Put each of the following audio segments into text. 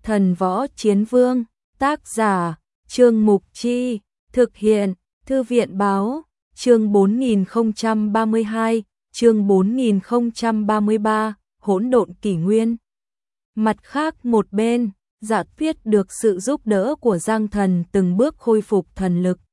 Thần Võ Chiến Vương, tác giả, Trương Mục Chi, thực hiện, Thư viện Báo, chương 4032, chương 4033, hỗn độn kỷ nguyên. Mặt khác một bên, Dạ Tuyết được sự giúp đỡ của Giang Thần từng bước khôi phục thần lực.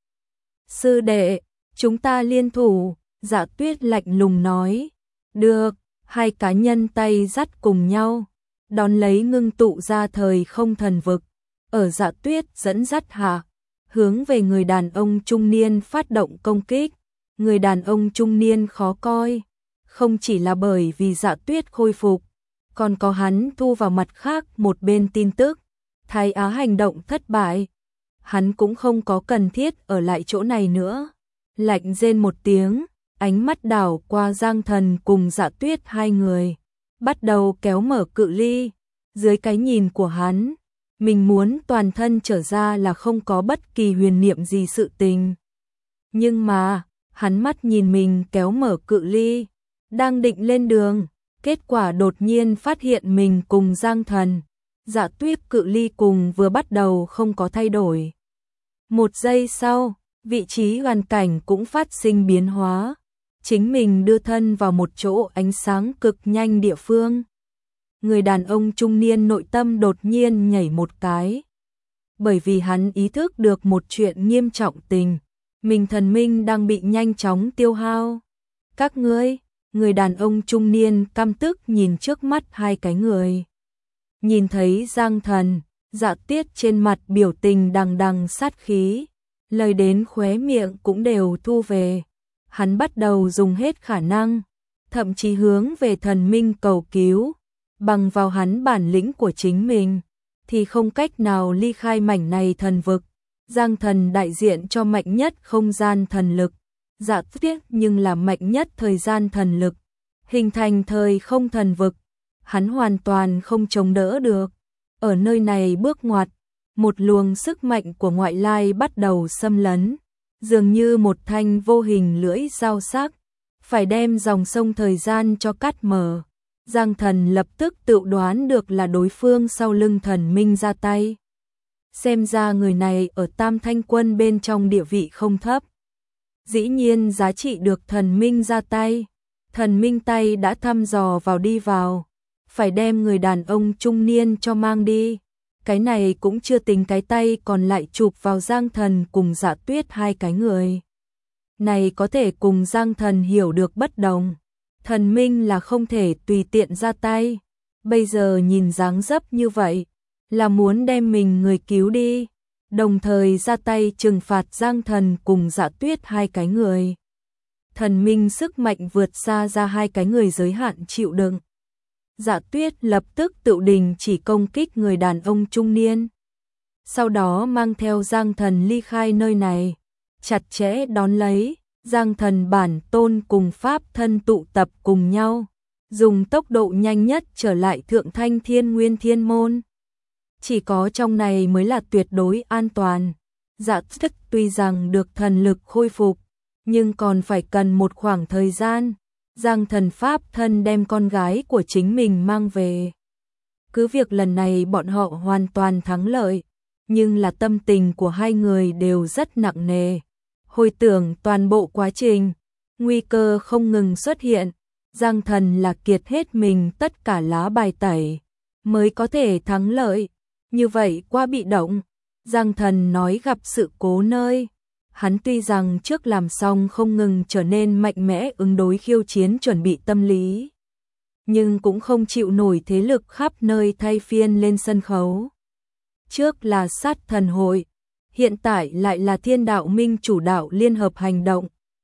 Sư đệ, chúng ta liên thủ, Dạ Tuyết lạnh lùng nói. Được, hai cá nhân tay dắt cùng nhau, đón lấy ngưng tụ ra thời không thần vực. Ở Dạ Tuyết dẫn dắt hạ, hướng về người đàn ông trung niên phát động công kích. Người đàn ông trung niên khó coi, không chỉ là bởi vì Dạ Tuyết khôi phục, còn có hắn thu vào mặt khác một bên tin tức, Thái Á hành động thất bại. Hắn cũng không có cần thiết ở lại chỗ này nữa. Lạnh rên một tiếng, ánh mắt đảo qua Giang Thần cùng Dạ Tuyết hai người, bắt đầu kéo mở cự ly. Dưới cái nhìn của hắn, mình muốn toàn thân trở ra là không có bất kỳ huyền niệm gì sự tình. Nhưng mà, hắn mắt nhìn mình kéo mở cự ly, đang định lên đường, kết quả đột nhiên phát hiện mình cùng Giang Thần, Dạ Tuyết cự ly cùng vừa bắt đầu không có thay đổi. Một giây sau, vị trí hoàn cảnh cũng phát sinh biến hóa. Chính mình đưa thân vào một chỗ ánh sáng cực nhanh địa phương. Người đàn ông trung niên nội tâm đột nhiên nhảy một cái. Bởi vì hắn ý thức được một chuyện nghiêm trọng tình. Mình thần minh đang bị nhanh chóng tiêu hao. Các ngươi, người đàn ông trung niên căm tức nhìn trước mắt hai cái người. Nhìn thấy Giang Thần, Dạ Tuyết trên mặt biểu tình đằng đằng sát khí. Lời đến khóe miệng cũng đều thu về. Hắn bắt đầu dùng hết khả năng, thậm chí hướng về thần minh cầu cứu. Bằng vào hắn bản lĩnh của chính mình, thì không cách nào ly khai mảnh này thần vực. Giang Thần đại diện cho mạnh nhất không gian thần lực, Dạ Tuyết nhưng là mạnh nhất thời gian thần lực, hình thành thời không thần vực. Hắn hoàn toàn không chống đỡ được. Ở nơi này bước ngoặt, một luồng sức mạnh của ngoại lai bắt đầu xâm lấn, dường như một thanh vô hình lưỡi dao sắc, phải đem dòng sông thời gian cho cắt mở. Giang Thần lập tức tự đoán được là đối phương sau lưng thần minh ra tay. Xem ra người này ở Tam Thanh Quân bên trong địa vị không thấp. Dĩ nhiên giá trị được thần minh ra tay. Thần minh tay đã thăm dò vào đi vào, phải đem người đàn ông trung niên cho mang đi. Cái này cũng chưa tính cái tay còn lại chụp vào Giang Thần cùng Dạ Tuyết hai cái người. Này có thể cùng Giang Thần hiểu được bất đồng. Thần minh là không thể tùy tiện ra tay. Bây giờ nhìn dáng dấp như vậy, là muốn đem mình người cứu đi, đồng thời ra tay trừng phạt Giang Thần cùng Dạ Tuyết hai cái người. Thần minh sức mạnh vượt xa ra hai cái người giới hạn chịu đựng. Dạ Tuyết lập tức tự đình chỉ công kích người đàn ông trung niên. Sau đó mang theo Giang Thần ly khai nơi này, chặt chẽ đón lấy. Giang Thần bản tôn cùng pháp thân tụ tập cùng nhau, dùng tốc độ nhanh nhất trở lại Thượng Thanh Thiên Nguyên Thiên Môn. Chỉ có trong này mới là tuyệt đối an toàn. Dạ Tuyết tuy rằng được thần lực khôi phục, nhưng còn phải cần một khoảng thời gian. Giang Thần pháp thân đem con gái của chính mình mang về. Cứ việc lần này bọn họ hoàn toàn thắng lợi, nhưng là tâm tình của hai người đều rất nặng nề. Hồi tưởng toàn bộ quá trình, nguy cơ không ngừng xuất hiện. Giang Thần là kiệt hết mình tất cả lá bài tẩy mới có thể thắng lợi. Như vậy quá bị động. Giang Thần nói gặp sự cố nơi. Hắn tuy rằng trước làm xong không ngừng trở nên mạnh mẽ ứng đối khiêu chiến chuẩn bị tâm lý, nhưng cũng không chịu nổi thế lực khắp nơi thay phiên lên sân khấu. Trước là sát thần hội, hiện tại lại là thiên đạo minh chủ đạo liên hợp hành động.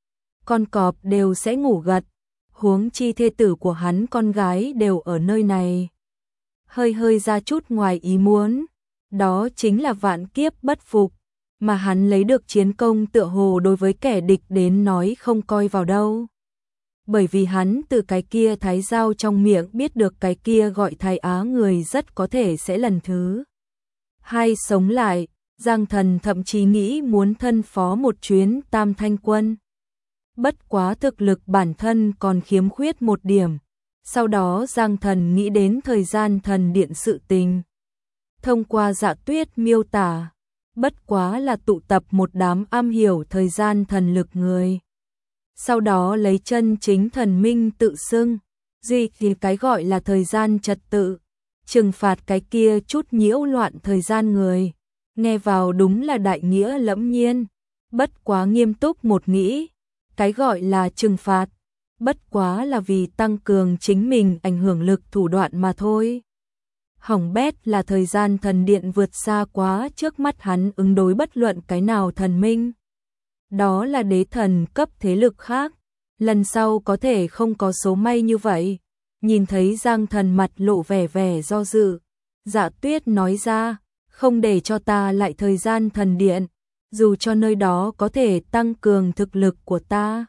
Con cọp đều sẽ ngủ gật, huống chi thê tử của hắn con gái đều ở nơi này. Hơi ra chút ngoài ý muốn, đó chính là vạn kiếp bất phục, mà hắn lấy được chiến công tựa hồ đối với kẻ địch đến nói không coi vào đâu. Bởi vì hắn từ cái kia thái giao trong miệng biết được cái kia gọi Thái Á người rất có thể sẽ lần thứ hai sống lại. Giang Thần thậm chí nghĩ muốn thân phó một chuyến Tam Thanh Quân. Bất quá thực lực bản thân còn khiếm khuyết một điểm. Sau đó Giang Thần nghĩ đến thời gian thần điện sự tình. Thông qua Dạ Tuyết miêu tả, bất quá là tụ tập một đám am hiểu thời gian thần lực người. Sau đó lấy chân chính thần minh tự xưng, duy thì cái gọi là thời gian trật tự, trừng phạt cái kia chút nhiễu loạn thời gian người. Nghe vào đúng là đại nghĩa lẫm nhiên, bất quá nghiêm túc một nghĩ, cái gọi là trừng phạt, bất quá là vì tăng cường chính mình ảnh hưởng lực thủ đoạn mà thôi. Hỏng bét là thời gian thần điện vượt xa quá trước mắt hắn ứng đối bất luận cái nào thần minh. Đó là đế thần cấp thế lực khác, lần sau có thể không có số may như vậy. Nhìn thấy Giang Thần mặt lộ vẻ vẻ do dự, Dạ Tuyết nói ra, không để cho ta lại thời gian thần điện, dù cho nơi đó có thể tăng cường thực lực của ta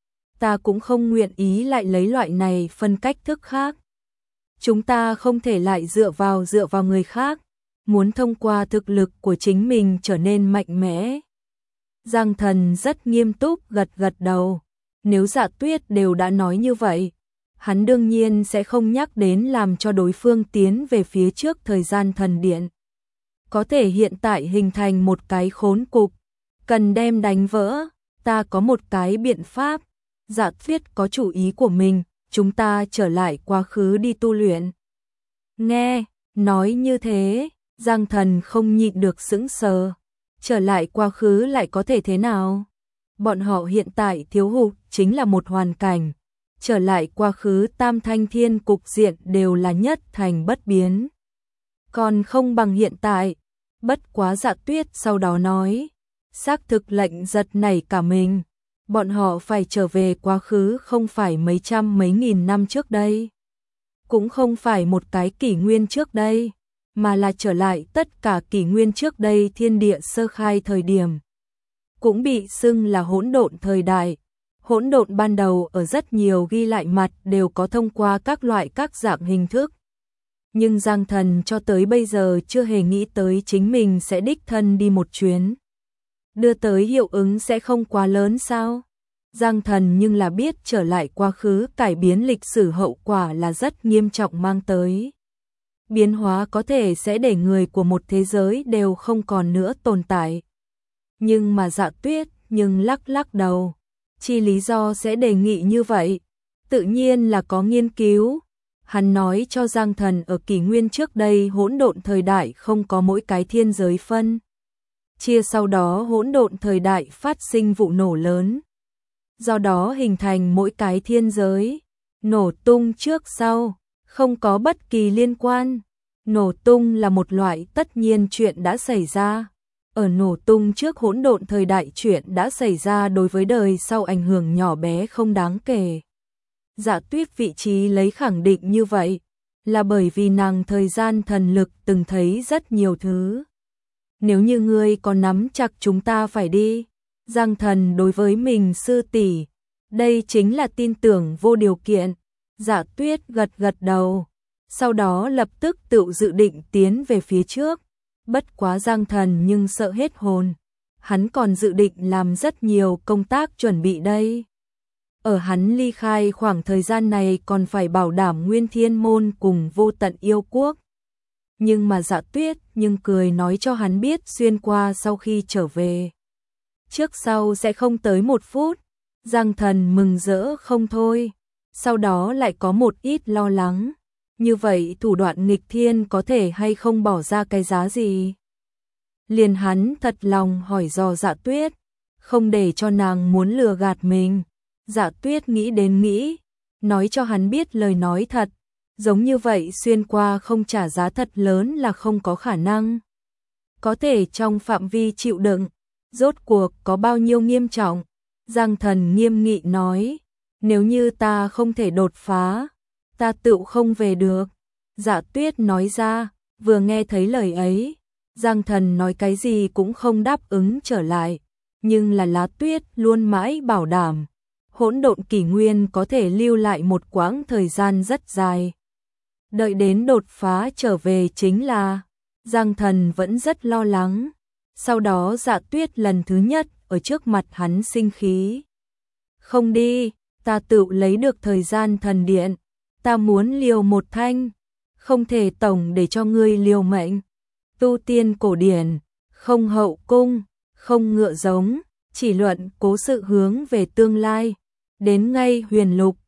cũng không nguyện ý lại lấy loại này phân cách thức khác. Chúng ta không thể lại dựa vào người khác, muốn thông qua thực lực của chính mình trở nên mạnh mẽ. Giang Thần rất nghiêm túc gật gật đầu, nếu Dạ Tuyết đều đã nói như vậy, hắn đương nhiên sẽ không nhắc đến làm cho đối phương tiến về phía trước thời gian thần điện. Có thể hiện tại hình thành một cái khốn cục, cần đem đánh vỡ, ta có một cái biện pháp. Dạ Tuyết có chủ ý của mình, chúng ta trở lại quá khứ đi tu luyện. Nghe, nói như thế, Giang Thần không nhịn được sững sờ. Trở lại quá khứ lại có thể thế nào? Bọn họ hiện tại thiếu hụt chính là một hoàn cảnh. Trở lại quá khứ tam thanh thiên cục diện đều là nhất thành bất biến. Còn không bằng hiện tại. Bất quá Dạ Tuyết sau đó nói. Xác thực lệnh giật nảy cả mình. Bọn họ phải trở về quá khứ không phải mấy trăm mấy nghìn năm trước đây. Cũng không phải một cái kỷ nguyên trước đây, mà là trở lại tất cả kỷ nguyên trước đây thiên địa sơ khai thời điểm. Cũng bị xưng là hỗn độn thời đại. Hỗn độn ban đầu ở rất nhiều ghi lại mặt đều có thông qua các loại các dạng hình thức. Nhưng Giang Thần cho tới bây giờ chưa hề nghĩ tới chính mình sẽ đích thân đi một chuyến. Đưa tới hiệu ứng sẽ không quá lớn sao? Giang Thần nhưng là biết trở lại quá khứ cải biến lịch sử hậu quả là rất nghiêm trọng mang tới. Biến hóa có thể sẽ để người của một thế giới đều không còn nữa tồn tại. Nhưng mà Dạ Tuyết nhưng lắc đầu. Chi lý do sẽ đề nghị như vậy? Tự nhiên là có nghiên cứu. Hắn nói cho Giang Thần ở kỷ nguyên trước đây hỗn độn thời đại không có mỗi cái thiên giới phân. Chia sau đó hỗn độn thời đại phát sinh vụ nổ lớn. Do đó hình thành mỗi cái thiên giới. Nổ tung trước sau, không có bất kỳ liên quan. Nổ tung là một loại tất nhiên chuyện đã xảy ra. Ở nổ tung trước hỗn độn thời đại chuyện đã xảy ra đối với đời sau ảnh hưởng nhỏ bé không đáng kể. Dạ Tuyết vị trí lấy khẳng định như vậy, là bởi vì nàng thời gian thần lực từng thấy rất nhiều thứ. Nếu như ngươi có nắm chặt chúng ta phải đi. Giang Thần đối với mình sư tỷ, đây chính là tin tưởng vô điều kiện. Dạ Tuyết gật đầu, sau đó lập tức tự dự định tiến về phía trước. Bất quá Giang Thần nhưng sợ hết hồn, hắn còn dự định làm rất nhiều công tác chuẩn bị đây. Ở hắn ly khai khoảng thời gian này còn phải bảo đảm Nguyên Thiên Môn cùng Vô Tận Yêu Quốc. Nhưng mà Dạ Tuyết nhưng cười nói cho hắn biết xuyên qua sau khi trở về. Trước sau sẽ không tới 1 phút, Giang Thần mừng rỡ không thôi, sau đó lại có một ít lo lắng. Như vậy thủ đoạn nghịch thiên có thể hay không bỏ ra cái giá gì? Liền hắn thật lòng hỏi dò Dạ Tuyết, không để cho nàng muốn lừa gạt mình. Dạ Tuyết nghĩ đến nghĩ, nói cho hắn biết lời nói thật, giống như vậy xuyên qua không trả giá thật lớn là không có khả năng. Có thể trong phạm vi chịu đựng, rốt cuộc có bao nhiêu nghiêm trọng? Giang Thần nghiêm nghị nói, nếu như ta không thể đột phá, ta tự không về được. Dạ Tuyết nói ra, vừa nghe thấy lời ấy, Giang Thần nói cái gì cũng không đáp ứng trở lại, nhưng là Lá Tuyết luôn mãi bảo đảm, hỗn độn kỷ nguyên có thể lưu lại một quãng thời gian rất dài. Đợi đến đột phá trở về chính là, Giang Thần vẫn rất lo lắng. Sau đó Dạ Tuyết lần thứ nhất ở trước mặt hắn sinh khí. Không đi, ta tự lấy được thời gian thần điện, ta muốn liều một thanh, không thể tổng để cho ngươi liều mệnh. tu tiên cổ điển, không hậu cung, không ngựa giống, chỉ luận cố sự hướng về tương lai. Đến ngay huyền lục,